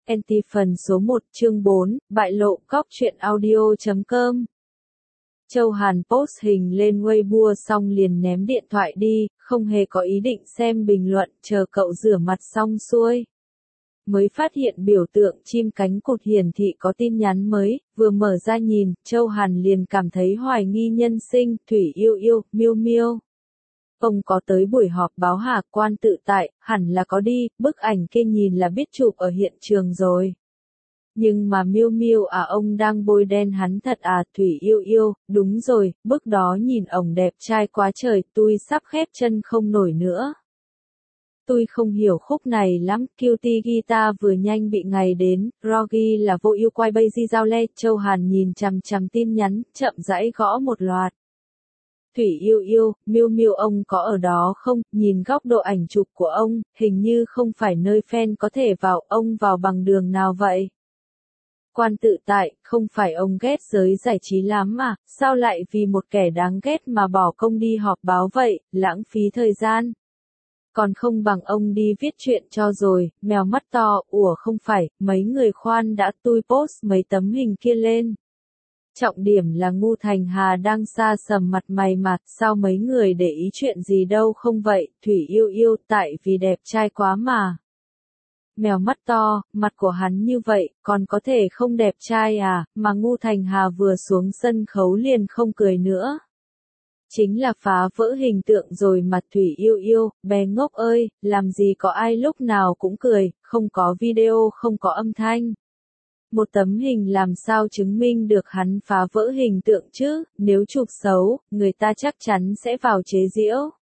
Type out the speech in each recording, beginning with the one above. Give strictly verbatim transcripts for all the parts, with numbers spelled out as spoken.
Anti phần số một chương bốn, bại lộ, góc truyện audio chấm com. Châu Hàn post hình lên Weibo xong liền ném điện thoại đi, không hề có ý định xem bình luận, chờ cậu rửa mặt xong xuôi. Mới phát hiện biểu tượng chim cánh cụt hiển thị có tin nhắn mới, vừa mở ra nhìn, Châu Hàn liền cảm thấy hoài nghi nhân sinh, Thủy yêu yêu, miêu miêu. Ông có tới buổi họp báo hả? Quan tự tại, hẳn là có đi, bức ảnh kia nhìn là biết chụp ở hiện trường rồi. Nhưng mà miêu miêu à, ông đang bôi đen hắn thật à? Thủy yêu yêu, đúng rồi, bức đó nhìn ổng đẹp trai quá trời, tôi sắp khép chân không nổi nữa. Tôi không hiểu khúc này lắm, Cutie Guitar vừa nhanh bị ngày đến, Rogi là vô yêu quay bay di giao le, Châu Hàn nhìn chằm chằm tin nhắn, chậm rãi gõ một loạt. Thủy yêu yêu, miêu miêu ông có ở đó không? Nhìn góc độ ảnh chụp của ông, hình như không phải nơi fan có thể vào, ông vào bằng đường nào vậy? Quan tự tại, không phải ông ghét giới giải trí lắm mà, sao lại vì một kẻ đáng ghét mà bỏ công đi họp báo vậy, lãng phí thời gian. Còn không bằng ông đi viết chuyện cho rồi, mèo mắt to, ủa không phải, mấy người khoan đã tôi post mấy tấm hình kia lên. Trọng điểm là Ngu Thành Hà đang xa sầm mặt mày mà, sao mấy người để ý chuyện gì đâu không vậy, Thủy yêu yêu, tại vì đẹp trai quá mà. Mèo mắt to, mặt của hắn như vậy, còn có thể không đẹp trai à, mà Ngu Thành Hà vừa xuống sân khấu liền không cười nữa. Chính là phá vỡ hình tượng rồi mà. Thủy yêu yêu, bé ngốc ơi, làm gì có ai lúc nào cũng cười, không có video không có âm thanh. Một tấm hình làm sao chứng minh được hắn phá vỡ hình tượng chứ, nếu chụp xấu, người ta chắc chắn sẽ vào chế giễu.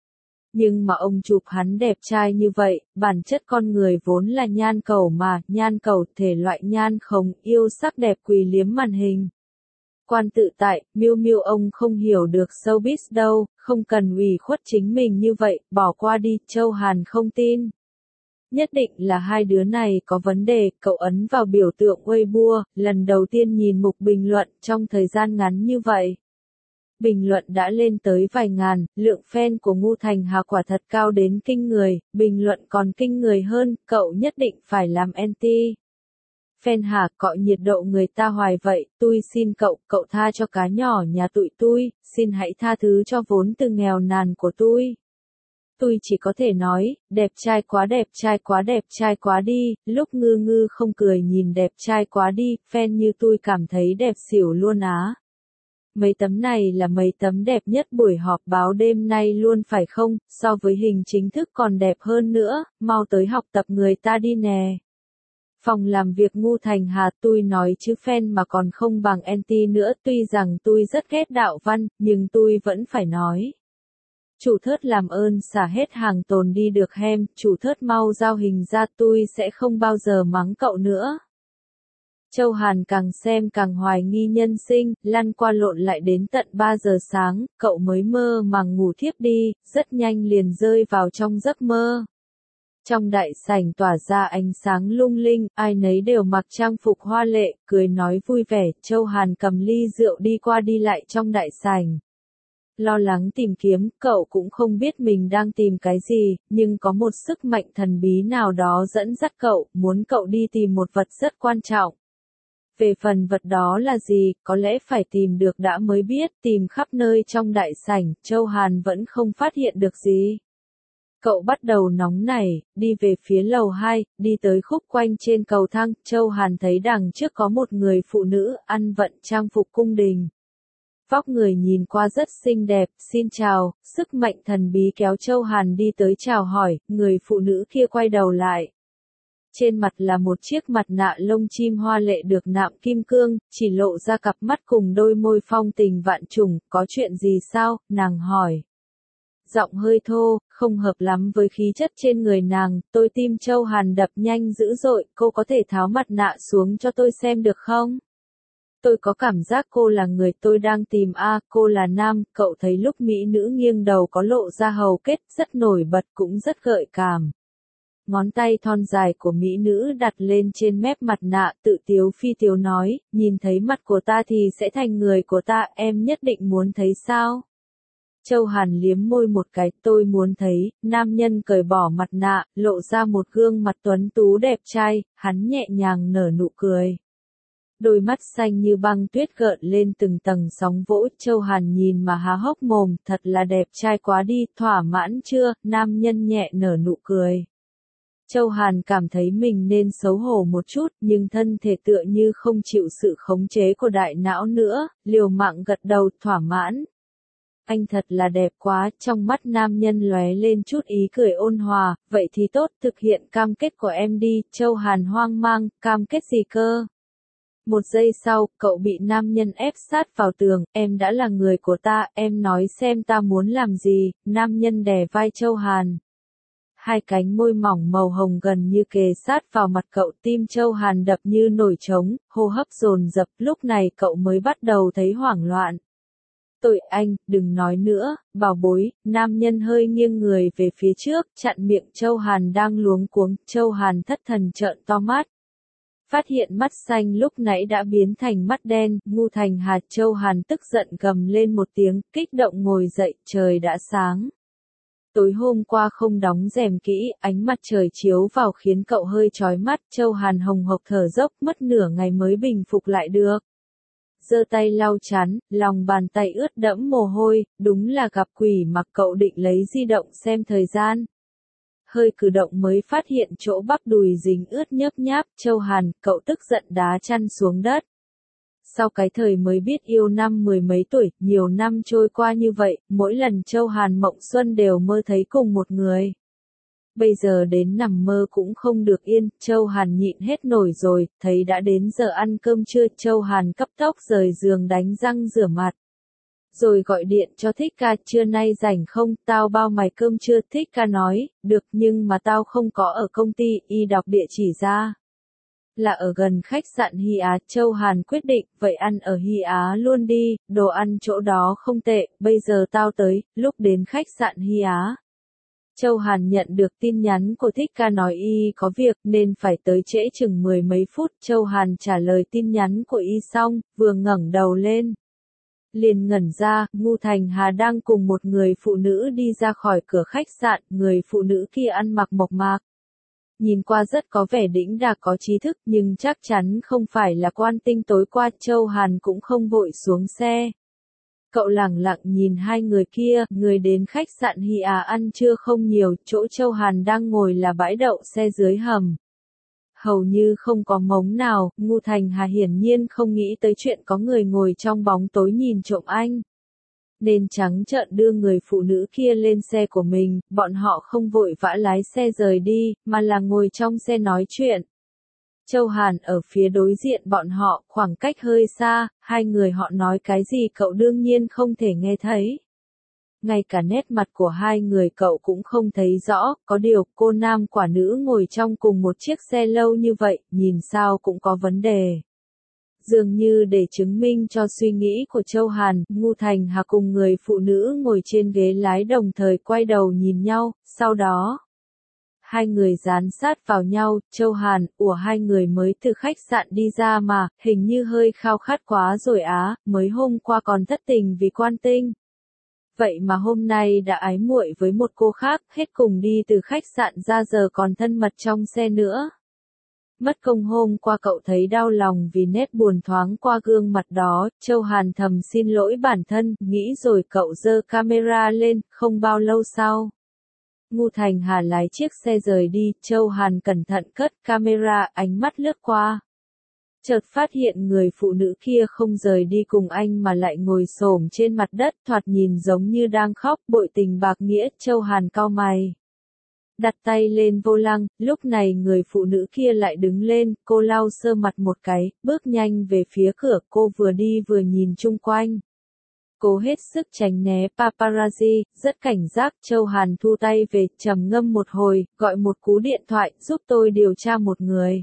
Nhưng mà ông chụp hắn đẹp trai như vậy, bản chất con người vốn là nhan cầu mà, nhan cầu thể loại nhan không, yêu sắc đẹp quỳ liếm màn hình. Quan tự tại, miêu miêu ông không hiểu được showbiz đâu, không cần ủy khuất chính mình như vậy, bỏ qua đi, Châu Hàn không tin. Nhất định là hai đứa này có vấn đề, cậu ấn vào biểu tượng Weibo, lần đầu tiên nhìn mục bình luận trong thời gian ngắn như vậy. Bình luận đã lên tới vài ngàn, lượng fan của Ngu Thành Hà quả thật cao đến kinh người, bình luận còn kinh người hơn, cậu nhất định phải làm anti. Fan Hà cọ nhiệt độ người ta hoài vậy, tôi xin cậu, cậu tha cho cá nhỏ nhà tụi tôi, xin hãy tha thứ cho vốn từ nghèo nàn của tôi. Tôi chỉ có thể nói, đẹp trai quá đẹp trai quá đẹp trai quá đi, lúc ngư ngư không cười nhìn đẹp trai quá đi, fan như tôi cảm thấy đẹp xỉu luôn á. Mấy tấm này là mấy tấm đẹp nhất buổi họp báo đêm nay luôn phải không, so với hình chính thức còn đẹp hơn nữa, mau tới học tập người ta đi nè. Phòng làm việc Ngu Thành Hà, tôi nói chứ fan mà còn không bằng anti nữa, tuy rằng tôi rất ghét đạo văn, nhưng tôi vẫn phải nói. Chủ thớt làm ơn xả hết hàng tồn đi được hem, chủ thớt mau giao hình ra, tôi sẽ không bao giờ mắng cậu nữa. Châu Hàn càng xem càng hoài nghi nhân sinh, lăn qua lộn lại đến tận ba giờ sáng, cậu mới mơ màng ngủ thiếp đi, rất nhanh liền rơi vào trong giấc mơ. Trong đại sảnh tỏa ra ánh sáng lung linh, ai nấy đều mặc trang phục hoa lệ, cười nói vui vẻ, Châu Hàn cầm ly rượu đi qua đi lại trong đại sảnh. Lo lắng tìm kiếm, cậu cũng không biết mình đang tìm cái gì, nhưng có một sức mạnh thần bí nào đó dẫn dắt cậu, muốn cậu đi tìm một vật rất quan trọng. Về phần vật đó là gì, có lẽ phải tìm được đã mới biết, tìm khắp nơi trong đại sảnh, Châu Hàn vẫn không phát hiện được gì. Cậu bắt đầu nóng nảy, đi về phía lầu hai, đi tới khúc quanh trên cầu thang, Châu Hàn thấy đằng trước có một người phụ nữ, ăn vận trang phục cung đình. Vóc người nhìn qua rất xinh đẹp, xin chào, sức mạnh thần bí kéo Châu Hàn đi tới chào hỏi, người phụ nữ kia quay đầu lại. Trên mặt là một chiếc mặt nạ lông chim hoa lệ được nạm kim cương, chỉ lộ ra cặp mắt cùng đôi môi phong tình vạn trùng, có chuyện gì sao, nàng hỏi. Giọng hơi thô, không hợp lắm với khí chất trên người nàng, tôi tim Châu Hàn đập nhanh dữ dội, cô có thể tháo mặt nạ xuống cho tôi xem được không? Tôi có cảm giác cô là người tôi đang tìm a, à, cô là nam, cậu thấy lúc mỹ nữ nghiêng đầu có lộ ra hầu kết, rất nổi bật cũng rất gợi cảm. Ngón tay thon dài của mỹ nữ đặt lên trên mép mặt nạ, tự tiếu phi tiếu nói, nhìn thấy mặt của ta thì sẽ thành người của ta, em nhất định muốn thấy sao? Châu Hàn liếm môi một cái, tôi muốn thấy, nam nhân cởi bỏ mặt nạ, lộ ra một gương mặt tuấn tú đẹp trai, hắn nhẹ nhàng nở nụ cười. Đôi mắt xanh như băng tuyết gợn lên từng tầng sóng vỗ, Châu Hàn nhìn mà há hốc mồm, thật là đẹp trai quá đi, thỏa mãn chưa, nam nhân nhẹ nở nụ cười. Châu Hàn cảm thấy mình nên xấu hổ một chút, nhưng thân thể tựa như không chịu sự khống chế của đại não nữa, liều mạng gật đầu, thỏa mãn. Anh thật là đẹp quá, trong mắt nam nhân lóe lên chút ý cười ôn hòa, vậy thì tốt, thực hiện cam kết của em đi, Châu Hàn hoang mang, cam kết gì cơ? Một giây sau, cậu bị nam nhân ép sát vào tường, em đã là người của ta, em nói xem ta muốn làm gì, nam nhân đè vai Châu Hàn. Hai cánh môi mỏng màu hồng gần như kề sát vào mặt cậu, tim Châu Hàn đập như nổi trống, hô hấp dồn dập, lúc này cậu mới bắt đầu thấy hoảng loạn. Tội anh, đừng nói nữa, bảo bối, nam nhân hơi nghiêng người về phía trước, chặn miệng Châu Hàn đang luống cuống, Châu Hàn thất thần trợn to mắt. Phát hiện mắt xanh lúc nãy đã biến thành mắt đen, ngu thành hạt. Châu Hàn tức giận gầm lên một tiếng, kích động ngồi dậy, trời đã sáng. Tối hôm qua không đóng rèm kỹ, ánh mặt trời chiếu vào khiến cậu hơi chói mắt, Châu Hàn hồng hộc thở dốc, mất nửa ngày mới bình phục lại được. Giơ tay lau chán, lòng bàn tay ướt đẫm mồ hôi, đúng là gặp quỷ mà. Cậu định lấy di động xem thời gian. Hơi cử động mới phát hiện chỗ bắp đùi dính ướt nhớp nháp, Châu Hàn, cậu tức giận đá chăn xuống đất. Sau cái thời mới biết yêu năm mười mấy tuổi, nhiều năm trôi qua như vậy, mỗi lần Châu Hàn mộng xuân đều mơ thấy cùng một người. Bây giờ đến nằm mơ cũng không được yên, Châu Hàn nhịn hết nổi rồi, thấy đã đến giờ ăn cơm trưa, Châu Hàn cấp tốc rời giường đánh răng rửa mặt. Rồi gọi điện cho Thích Ca, trưa nay rảnh không, tao bao mày cơm trưa. Thích Ca nói, được nhưng mà tao không có ở công ty, y đọc địa chỉ ra. Là ở gần khách sạn Hy Á. Châu Hàn quyết định, vậy ăn ở Hy Á luôn đi, đồ ăn chỗ đó không tệ, bây giờ tao tới, lúc đến khách sạn Hy Á. Châu Hàn nhận được tin nhắn của Thích Ca nói y có việc nên phải tới trễ chừng mười mấy phút. Châu Hàn trả lời tin nhắn của y xong, vừa ngẩng đầu lên. Liền ngẩn ra, Ngu Thành Hà đang cùng một người phụ nữ đi ra khỏi cửa khách sạn, người phụ nữ kia ăn mặc mộc mạc. Nhìn qua rất có vẻ đĩnh đạc có trí thức nhưng chắc chắn không phải là quan tinh tối qua. Châu Hàn cũng không vội xuống xe. Cậu lẳng lặng nhìn hai người kia, người đến khách sạn Hy Á ăn trưa không nhiều, chỗ Châu Hàn đang ngồi là bãi đậu xe dưới hầm. Hầu như không có mống nào, Ngu Thành Hà hiển nhiên không nghĩ tới chuyện có người ngồi trong bóng tối nhìn trộm anh. Nên trắng trợn đưa người phụ nữ kia lên xe của mình, bọn họ không vội vã lái xe rời đi, mà là ngồi trong xe nói chuyện. Châu Hàn ở phía đối diện bọn họ, khoảng cách hơi xa, hai người họ nói cái gì cậu đương nhiên không thể nghe thấy. Ngay cả nét mặt của hai người cậu cũng không thấy rõ, có điều cô nam quả nữ ngồi trong cùng một chiếc xe lâu như vậy, nhìn sao cũng có vấn đề. Dường như để chứng minh cho suy nghĩ của Châu Hàn, Ngu Thành Hà cùng người phụ nữ ngồi trên ghế lái đồng thời quay đầu nhìn nhau, sau đó hai người dán sát vào nhau. Châu Hàn, ủa hai người mới từ khách sạn đi ra mà, hình như hơi khao khát quá rồi á, mới hôm qua còn thất tình vì quan tinh. Vậy mà hôm nay đã ái muội với một cô khác, hết cùng đi từ khách sạn ra giờ còn thân mật trong xe nữa. Mất công hôm qua cậu thấy đau lòng vì nét buồn thoáng qua gương mặt đó, Châu Hàn thầm xin lỗi bản thân, nghĩ rồi cậu giơ camera lên, không bao lâu sau. Ngu Thành Hà lái chiếc xe rời đi, Châu Hàn cẩn thận cất camera, ánh mắt lướt qua. Chợt phát hiện người phụ nữ kia không rời đi cùng anh mà lại ngồi xổm trên mặt đất, thoạt nhìn giống như đang khóc, bội tình bạc nghĩa. Châu Hàn cau mày, đặt tay lên vô lăng, lúc này người phụ nữ kia lại đứng lên, cô lau sơ mặt một cái, bước nhanh về phía cửa, cô vừa đi vừa nhìn chung quanh. Cô hết sức tránh né paparazzi, rất cảnh giác. Châu Hàn thu tay về, trầm ngâm một hồi, gọi một cú điện thoại, giúp tôi điều tra một người.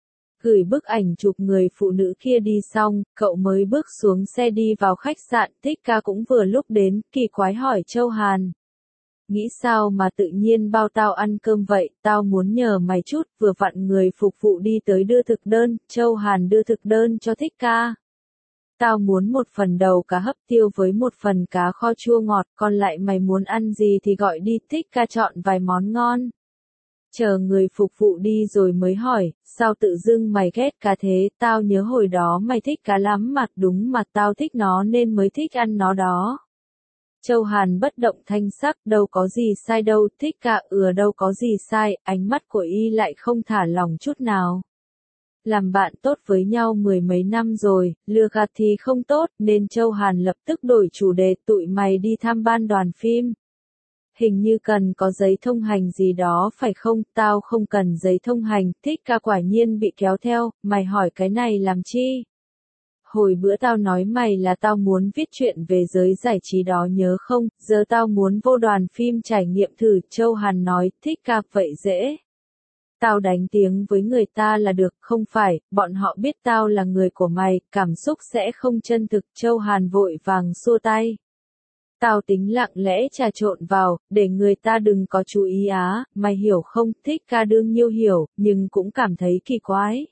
Gửi bức ảnh chụp người phụ nữ kia đi xong, cậu mới bước xuống xe đi vào khách sạn. Thích Ca cũng vừa lúc đến, kỳ quái hỏi Châu Hàn. Nghĩ sao mà tự nhiên bao tao ăn cơm vậy, tao muốn nhờ mày chút, vừa vặn người phục vụ đi tới đưa thực đơn. Châu Hàn đưa thực đơn cho Thích Ca. Tao muốn một phần đầu cá hấp tiêu với một phần cá kho chua ngọt, còn lại mày muốn ăn gì thì gọi đi, thích ca chọn vài món ngon. Chờ người phục vụ đi rồi mới hỏi, sao tự dưng mày ghét cá thế, tao nhớ hồi đó mày thích cá lắm mà, đúng mà tao thích nó nên mới thích ăn nó đó. Châu Hàn bất động thanh sắc, đâu có gì sai đâu, thích ca ừa đâu có gì sai, ánh mắt của y lại không thả lỏng chút nào. Làm bạn tốt với nhau mười mấy năm rồi, lừa gạt thì không tốt, nên Châu Hàn lập tức đổi chủ đề, tụi mày đi tham ban đoàn phim. Hình như cần có giấy thông hành gì đó phải không, tao không cần giấy thông hành, thích ca quả nhiên bị kéo theo, mày hỏi cái này làm chi? Hồi bữa tao nói mày là tao muốn viết chuyện về giới giải trí đó nhớ không, giờ tao muốn vô đoàn phim trải nghiệm thử, Châu Hàn nói, thích ca vậy dễ. Tao đánh tiếng với người ta là được, không phải, bọn họ biết tao là người của mày, cảm xúc sẽ không chân thực, Châu Hàn vội vàng xua tay. Tao tính lặng lẽ trà trộn vào, để người ta đừng có chú ý á, mày hiểu không, thích ca đương nhiêu hiểu, nhưng cũng cảm thấy kỳ quái.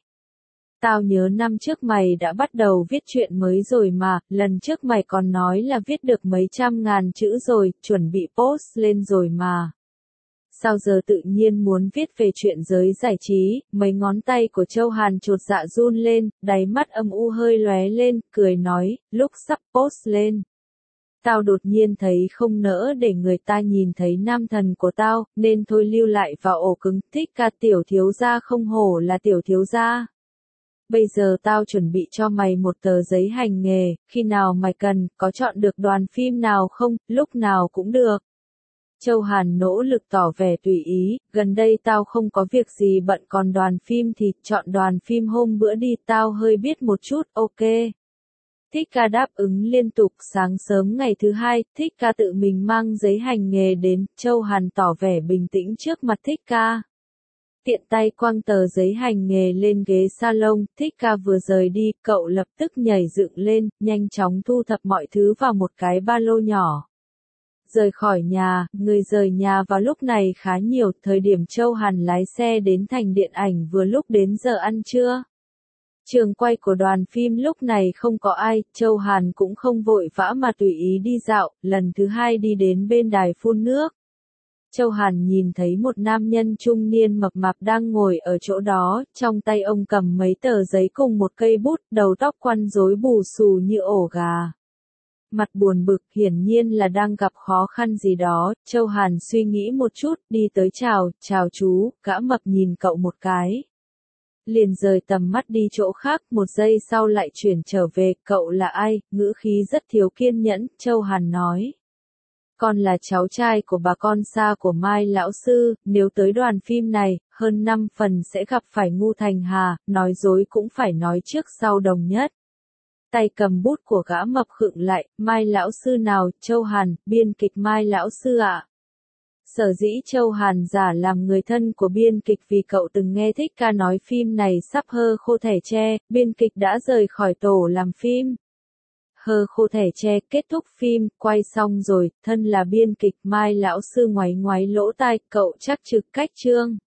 Tao nhớ năm trước mày đã bắt đầu viết chuyện mới rồi mà, lần trước mày còn nói là viết được mấy trăm ngàn chữ rồi, chuẩn bị post lên rồi mà. Sao giờ tự nhiên muốn viết về chuyện giới giải trí, mấy ngón tay của Châu Hàn chột dạ run lên, đáy mắt âm u hơi lóe lên, cười nói, lúc sắp post lên. Tao đột nhiên thấy không nỡ để người ta nhìn thấy nam thần của tao, nên thôi lưu lại vào ổ cứng, thích ca tiểu thiếu gia không hổ là tiểu thiếu gia. Bây giờ tao chuẩn bị cho mày một tờ giấy hành nghề, khi nào mày cần, có chọn được đoàn phim nào không, lúc nào cũng được. Châu Hàn nỗ lực tỏ vẻ tùy ý, gần đây tao không có việc gì bận còn đoàn phim thì chọn đoàn phim hôm bữa đi, tao hơi biết một chút, ok. Thích ca đáp ứng liên tục, sáng sớm ngày thứ hai, thích ca tự mình mang giấy hành nghề đến, Châu Hàn tỏ vẻ bình tĩnh trước mặt thích ca. Tiện tay quăng tờ giấy hành nghề lên ghế salon, thích ca vừa rời đi, cậu lập tức nhảy dựng lên, nhanh chóng thu thập mọi thứ vào một cái ba lô nhỏ. Rời khỏi nhà, người rời nhà vào lúc này khá nhiều, thời điểm Châu Hàn lái xe đến thành điện ảnh vừa lúc đến giờ ăn trưa. Trường quay của đoàn phim lúc này không có ai, Châu Hàn cũng không vội vã mà tùy ý đi dạo, lần thứ hai đi đến bên đài phun nước. Châu Hàn nhìn thấy một nam nhân trung niên mập mạp đang ngồi ở chỗ đó, trong tay ông cầm mấy tờ giấy cùng một cây bút, đầu tóc quăn rối bù xù như ổ gà. Mặt buồn bực, hiển nhiên là đang gặp khó khăn gì đó, Châu Hàn suy nghĩ một chút, đi tới chào, chào chú, gã mập nhìn cậu một cái. Liền rời tầm mắt đi chỗ khác, một giây sau lại chuyển trở về, cậu là ai, ngữ khí rất thiếu kiên nhẫn, Châu Hàn nói. Con là cháu trai của bà con xa của Mai lão sư, nếu tới đoàn phim này, hơn năm phần sẽ gặp phải Ngu Thành Hà, nói dối cũng phải nói trước sau đồng nhất. Tay cầm bút của gã mập khựng lại, Mai lão sư nào, Châu Hàn, biên kịch Mai lão sư ạ. À? Sở dĩ Châu Hàn giả làm người thân của biên kịch vì cậu từng nghe thích ca nói phim này sắp hơ khô thẻ tre, biên kịch đã rời khỏi tổ làm phim. Hơ khô thẻ tre kết thúc phim, quay xong rồi, thân là biên kịch Mai lão sư ngoáy ngoáy lỗ tai, cậu chắc trực cách chương.